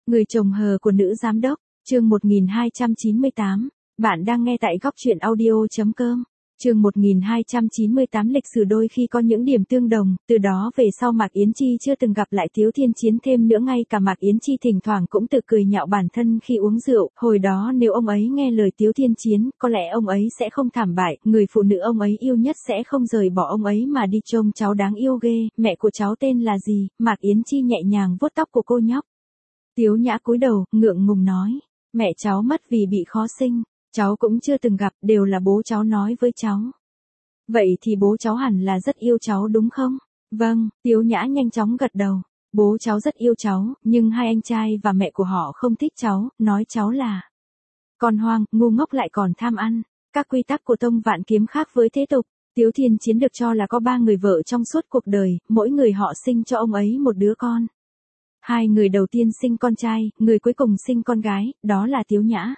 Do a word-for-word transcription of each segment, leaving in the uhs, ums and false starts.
Người chồng hờ của nữ giám đốc, chương một nghìn hai trăm chín mươi tám, bạn đang nghe tại góc truyện audio chấm com. Chương một nghìn hai trăm chín mươi tám lịch sử đôi khi có những điểm tương đồng, từ đó về sau Mạc Yến Chi chưa từng gặp lại Tiếu Thiên Chiến thêm nữa, ngay cả Mạc Yến Chi thỉnh thoảng cũng tự cười nhạo bản thân khi uống rượu, hồi đó nếu ông ấy nghe lời Tiếu Thiên Chiến, có lẽ ông ấy sẽ không thảm bại, người phụ nữ ông ấy yêu nhất sẽ không rời bỏ ông ấy mà đi trông cháu đáng yêu ghê, mẹ của cháu tên là gì? Mạc Yến Chi nhẹ nhàng vuốt tóc của cô nhóc. Tiếu Nhã cúi đầu, ngượng ngùng nói, mẹ cháu mất vì bị khó sinh. Cháu cũng chưa từng gặp, đều là bố cháu nói với cháu. Vậy thì bố cháu hẳn là rất yêu cháu đúng không? Vâng, Tiếu Nhã nhanh chóng gật đầu. Bố cháu rất yêu cháu, nhưng hai anh trai và mẹ của họ không thích cháu, nói cháu là con hoang, ngu ngốc lại còn tham ăn. Các quy tắc của Tông Vạn Kiếm khác với thế tục. Tiếu Thiên Chiến được cho là có ba người vợ trong suốt cuộc đời, mỗi người họ sinh cho ông ấy một đứa con. Hai người đầu tiên sinh con trai, người cuối cùng sinh con gái, đó là Tiếu Nhã.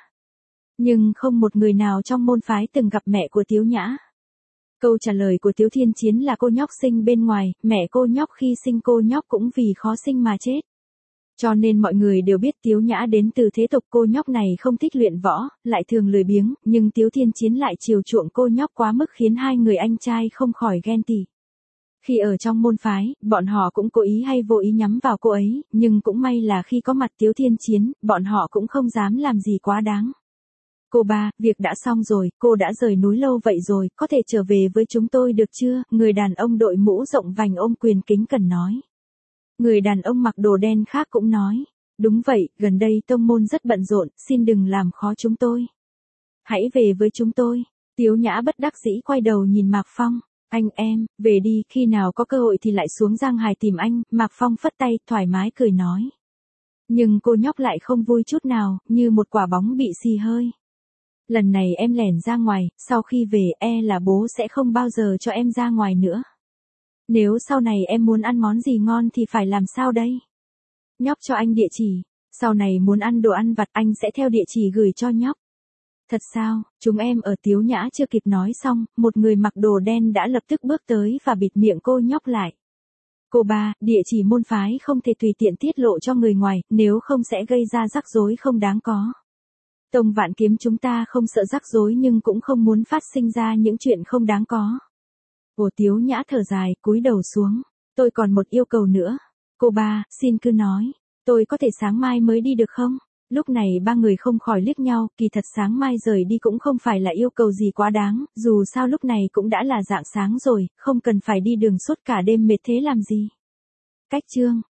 Nhưng không một người nào trong môn phái từng gặp mẹ của Tiếu Nhã. Câu trả lời của Tiếu Thiên Chiến là cô nhóc sinh bên ngoài, mẹ cô nhóc khi sinh cô nhóc cũng vì khó sinh mà chết. Cho nên mọi người đều biết Tiếu Nhã đến từ thế tục, cô nhóc này không thích luyện võ, lại thường lười biếng, nhưng Tiếu Thiên Chiến lại chiều chuộng cô nhóc quá mức khiến hai người anh trai không khỏi ghen tị. Khi ở trong môn phái, bọn họ cũng cố ý hay vô ý nhắm vào cô ấy, nhưng cũng may là khi có mặt Tiếu Thiên Chiến, bọn họ cũng không dám làm gì quá đáng. Cô ba, việc đã xong rồi, cô đã rời núi lâu vậy rồi, có thể trở về với chúng tôi được chưa? Người đàn ông đội mũ rộng vành ôm quyền kính cẩn nói. Người đàn ông mặc đồ đen khác cũng nói. Đúng vậy, gần đây tông môn rất bận rộn, xin đừng làm khó chúng tôi. Hãy về với chúng tôi. Tiếu Nhã bất đắc dĩ quay đầu nhìn Mạc Phong. Anh em, về đi, khi nào có cơ hội thì lại xuống Giang Hải tìm anh. Mạc Phong phất tay, thoải mái cười nói. Nhưng cô nhóc lại không vui chút nào, như một quả bóng bị xì hơi. Lần này em lẻn ra ngoài, sau khi về e là bố sẽ không bao giờ cho em ra ngoài nữa. Nếu sau này em muốn ăn món gì ngon thì phải làm sao đây? Nhóc cho anh địa chỉ, sau này muốn ăn đồ ăn vặt anh sẽ theo địa chỉ gửi cho nhóc. Thật sao? Chúng em ở Tiếu Nhã chưa kịp nói xong, một người mặc đồ đen đã lập tức bước tới và bịt miệng cô nhóc lại. Cô ba, địa chỉ môn phái không thể tùy tiện tiết lộ cho người ngoài, nếu không sẽ gây ra rắc rối không đáng có. Tông Vạn Kiếm chúng ta không sợ rắc rối nhưng cũng không muốn phát sinh ra những chuyện không đáng có. Ồ, Tiếu Nhã thở dài, cúi đầu xuống. Tôi còn một yêu cầu nữa. Cô ba, xin cứ nói. Tôi có thể sáng mai mới đi được không? Lúc này ba người không khỏi liếc nhau, kỳ thật sáng mai rời đi cũng không phải là yêu cầu gì quá đáng, dù sao lúc này cũng đã là rạng sáng rồi, không cần phải đi đường suốt cả đêm mệt thế làm gì. Cách chương.